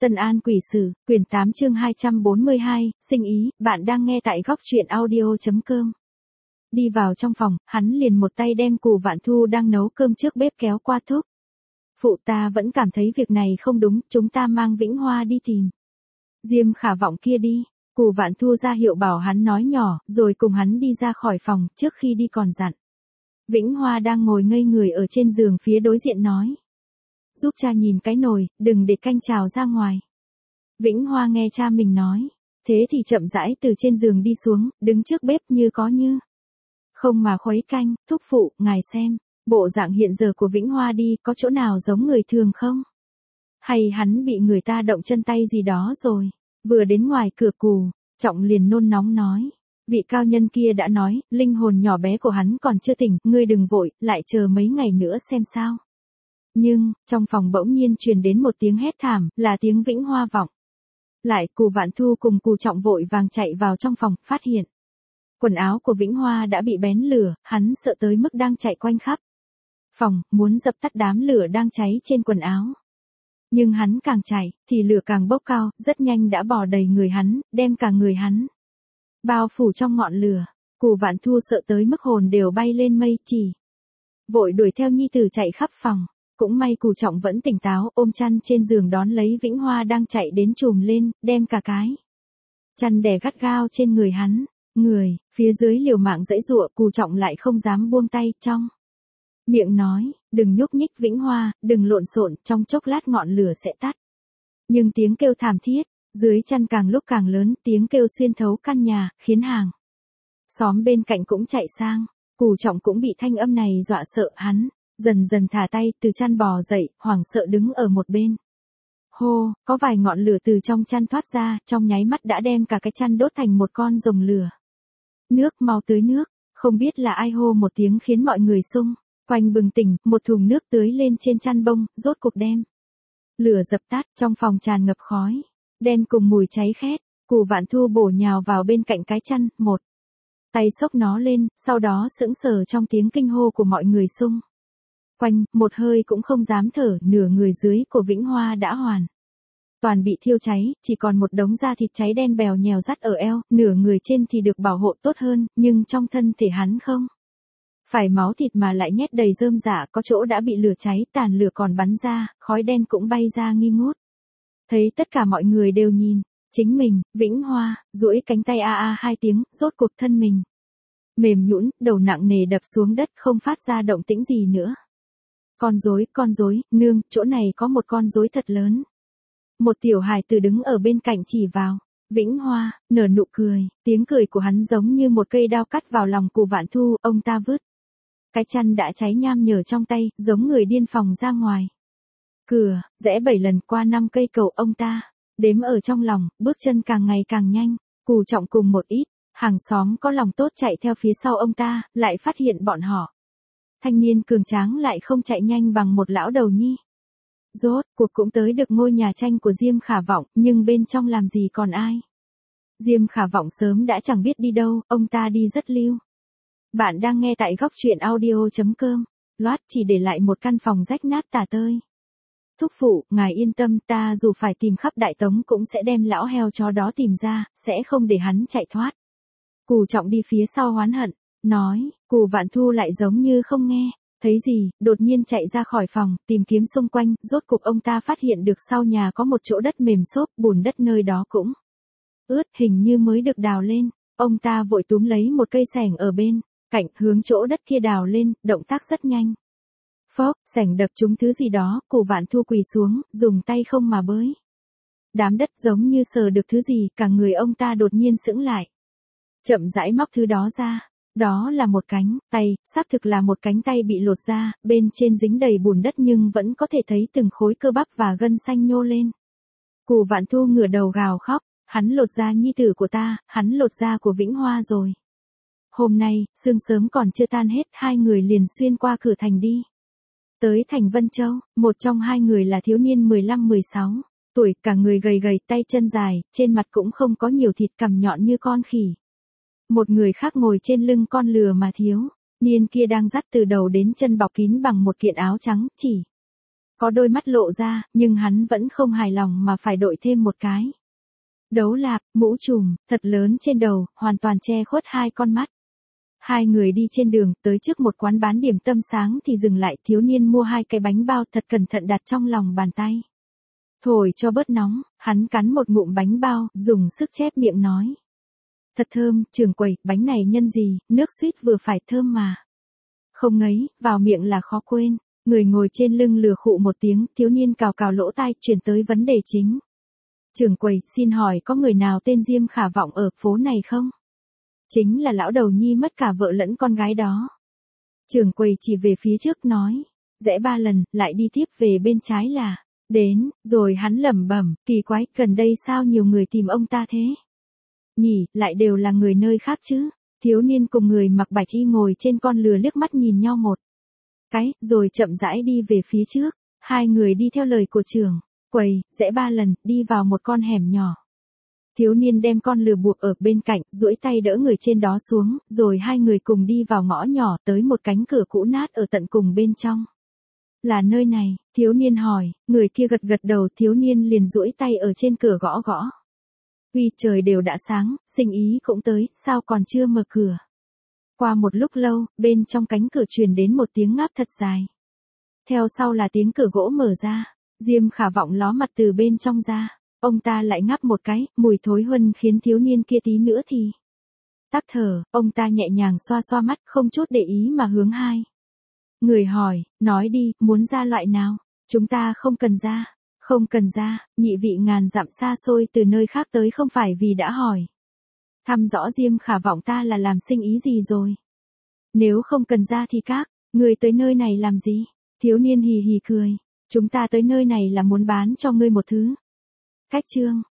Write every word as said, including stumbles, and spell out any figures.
Tân An Quỷ Sử, quyển tám chương hai trăm bốn mươi hai, sinh ý, bạn đang nghe tại góc truyện audio.com. Đi vào trong phòng, hắn liền một tay đem Cù Vạn Thu đang nấu cơm trước bếp kéo qua thúc. Phụ ta vẫn cảm thấy việc này không đúng, chúng ta mang Vĩnh Hoa đi tìm Diêm Khả Vọng kia đi. Cù Vạn Thu ra hiệu bảo hắn nói nhỏ, rồi cùng hắn đi ra khỏi phòng, trước khi đi còn dặn. Vĩnh Hoa đang ngồi ngây người ở trên giường phía đối diện nói. Giúp cha nhìn cái nồi, đừng để canh trào ra ngoài. Vĩnh Hoa nghe cha mình nói, thế thì chậm rãi từ trên giường đi xuống, đứng trước bếp như có như không mà khuấy canh. Thúc phụ, ngài xem, bộ dạng hiện giờ của Vĩnh Hoa đi, có chỗ nào giống người thường không? Hay hắn bị người ta động chân tay gì đó rồi? Vừa đến ngoài cửa Cù Trọng liền nôn nóng nói. Vị cao nhân kia đã nói, linh hồn nhỏ bé của hắn còn chưa tỉnh, ngươi đừng vội, lại chờ mấy ngày nữa xem sao. Nhưng, trong phòng bỗng nhiên truyền đến một tiếng hét thảm, là tiếng Vĩnh Hoa vọng lại. Cù Vạn Thu cùng Cù Trọng vội vàng chạy vào trong phòng, phát hiện quần áo của Vĩnh Hoa đã bị bén lửa, hắn sợ tới mức đang chạy quanh khắp phòng, muốn dập tắt đám lửa đang cháy trên quần áo. Nhưng hắn càng chạy, thì lửa càng bốc cao, rất nhanh đã bò đầy người hắn, đem cả người hắn bao phủ trong ngọn lửa. Cù Vạn Thu sợ tới mức hồn đều bay lên mây, chỉ vội đuổi theo nhi tử chạy khắp phòng. Cũng may Cù Trọng vẫn tỉnh táo, ôm chăn trên giường đón lấy Vĩnh Hoa đang chạy đến chùm lên, đem cả cái chăn đè gắt gao trên người hắn. Người phía dưới liều mạng giãy giụa, Cù Trọng lại không dám buông tay, trong miệng nói, đừng nhúc nhích Vĩnh Hoa, đừng lộn xộn, trong chốc lát ngọn lửa sẽ tắt. Nhưng tiếng kêu thảm thiết dưới chăn càng lúc càng lớn, tiếng kêu xuyên thấu căn nhà, khiến hàng xóm bên cạnh cũng chạy sang. Cù Trọng cũng bị thanh âm này dọa sợ, hắn dần dần thả tay, từ chăn bò dậy, hoảng sợ đứng ở một bên. Hô, có vài ngọn lửa từ trong chăn thoát ra, trong nháy mắt đã đem cả cái chăn đốt thành một con rồng lửa. Nước, mau tưới nước. Không biết là ai hô một tiếng khiến mọi người xung quanh bừng tỉnh, một thùng nước tưới lên trên chăn bông, rốt cuộc đem lửa dập tắt. Trong phòng tràn ngập khói đen cùng mùi cháy khét. Cù Vạn Thu bổ nhào vào bên cạnh cái chăn, một tay xốc nó lên, sau đó sững sờ trong tiếng kinh hô của mọi người xung quanh, một hơi cũng không dám thở. Nửa người dưới của Vĩnh Hoa đã hoàn toàn bị thiêu cháy, chỉ còn một đống da thịt cháy đen bèo nhèo dắt ở eo, nửa người trên thì được bảo hộ tốt hơn, nhưng trong thân thể hắn không phải máu thịt mà lại nhét đầy rơm rạ, có chỗ đã bị lửa cháy, tàn lửa còn bắn ra, khói đen cũng bay ra nghi ngút. Thấy tất cả mọi người đều nhìn chính mình, Vĩnh Hoa duỗi cánh tay a a hai tiếng, rốt cuộc thân mình mềm nhũn, đầu nặng nề đập xuống đất, không phát ra động tĩnh gì nữa. Con rối, con rối, nương, chỗ này có một con rối thật lớn. Một tiểu hài tử đứng ở bên cạnh chỉ vào Vĩnh Hoa, nở nụ cười, tiếng cười của hắn giống như một cây đao cắt vào lòng Cù Vạn Thu. Ông ta vứt cái chăn đã cháy nham nhở trong tay, giống người điên phòng ra ngoài cửa, rẽ bảy lần qua năm cây cầu. Ông ta đếm ở trong lòng, bước chân càng ngày càng nhanh. Cù Trọng cùng một ít hàng xóm có lòng tốt chạy theo phía sau ông ta, lại phát hiện bọn họ thanh niên cường tráng lại không chạy nhanh bằng một lão đầu nhi. Rốt cuộc cũng tới được ngôi nhà tranh của Diêm Khả Vọng, nhưng bên trong làm gì còn ai. Diêm Khả Vọng sớm đã chẳng biết đi đâu, ông ta đi rất lưu. Bạn đang nghe tại góc truyện audio.com. Loát chỉ để lại một căn phòng rách nát tả tơi. Thúc phụ, ngài yên tâm, ta dù phải tìm khắp Đại Tống cũng sẽ đem lão heo chó đó tìm ra, sẽ không để hắn chạy thoát. Cù Trọng đi phía sau oán hận, nói. Cù Vạn Thu lại giống như không nghe thấy gì, đột nhiên chạy ra khỏi phòng, tìm kiếm xung quanh. Rốt cuộc ông ta phát hiện được sau nhà có một chỗ đất mềm xốp, bùn đất nơi đó cũng ướt, hình như mới được đào lên. Ông ta vội túm lấy một cây xẻng ở bên cạnh, hướng chỗ đất kia đào lên, động tác rất nhanh. Phốc, xẻng đập trúng thứ gì đó, Cù Vạn Thu quỳ xuống, dùng tay không mà bới đám đất, giống như sờ được thứ gì, cả người ông ta đột nhiên sững lại. Chậm rãi móc thứ đó ra. Đó là một cánh tay, xác thực là một cánh tay bị lột ra, bên trên dính đầy bùn đất nhưng vẫn có thể thấy từng khối cơ bắp và gân xanh nhô lên. Cù Vạn Thu ngửa đầu gào khóc, hắn lột da nhi tử của ta, hắn lột da của Vĩnh Hoa rồi. Hôm nay, sương sớm còn chưa tan hết, hai người liền xuyên qua cửa thành đi tới thành Vân Châu. Một trong hai người là thiếu niên mười lăm mười sáu tuổi, cả người gầy gầy, tay chân dài, trên mặt cũng không có nhiều thịt, cằm nhọn như con khỉ. Một người khác ngồi trên lưng con lừa mà thiếu niên kia đang dắt từ đầu đến chân bọc kín bằng một kiện áo trắng, chỉ Có đôi mắt lộ ra, nhưng hắn vẫn không hài lòng mà phải đội thêm một cái. Đấu lạp, mũ trùm, thật lớn trên đầu, hoàn toàn che khuất hai con mắt. Hai người đi trên đường, tới trước một quán bán điểm tâm sáng thì dừng lại, thiếu niên mua hai cái bánh bao thật cẩn thận đặt trong lòng bàn tay. Thổi cho bớt nóng, hắn cắn một ngụm bánh bao, dùng sức chép miệng nói. Thật thơm, trưởng quầy, bánh này nhân gì, nước suýt vừa phải thơm mà. Không ngấy, vào miệng là khó quên. Người ngồi trên lưng lừa khụ một tiếng, thiếu niên cào cào lỗ tai, chuyển tới vấn đề chính. Trưởng quầy, xin hỏi có người nào tên Diêm Khả Vọng ở phố này không? Chính là lão đầu nhi mất cả vợ lẫn con gái đó. Trưởng quầy chỉ về phía trước nói. Rẽ ba lần, lại đi tiếp về bên trái là. Đến, rồi hắn lẩm bẩm, kỳ quái, gần đây sao nhiều người tìm ông ta thế? Nhỉ, lại đều là người nơi khác chứ. Thiếu niên cùng người mặc bạch y ngồi trên con lừa liếc mắt nhìn nhau một cái, rồi chậm rãi đi về phía trước. Hai người đi theo lời của trưởng quầy, rẽ ba lần, đi vào một con hẻm nhỏ. Thiếu niên đem con lừa buộc ở bên cạnh, duỗi tay đỡ người trên đó xuống, rồi hai người cùng đi vào ngõ nhỏ tới một cánh cửa cũ nát ở tận cùng bên trong. Là nơi này, thiếu niên hỏi, người kia gật gật đầu, thiếu niên liền duỗi tay ở trên cửa gõ gõ. Vì trời đều đã sáng, sinh ý cũng tới, sao còn chưa mở cửa? Qua một lúc lâu, bên trong cánh cửa truyền đến một tiếng ngáp thật dài. Theo sau là tiếng cửa gỗ mở ra, Diêm Khả Vọng ló mặt từ bên trong ra, ông ta lại ngáp một cái, mùi thối huân khiến thiếu niên kia tí nữa thì tắc thở, ông ta nhẹ nhàng xoa xoa mắt, không chút để ý mà hướng hai người hỏi, nói đi, muốn ra loại nào? Chúng ta không cần ra, không cần ra, nhị vị ngàn dặm xa xôi từ nơi khác tới không phải vì đã hỏi thăm rõ Diêm Khả Vọng ta là làm sinh ý gì rồi? Nếu không cần ra thì các người tới nơi này làm gì? Thiếu niên hì hì cười, chúng ta tới nơi này là muốn bán cho ngươi một thứ. Cách chương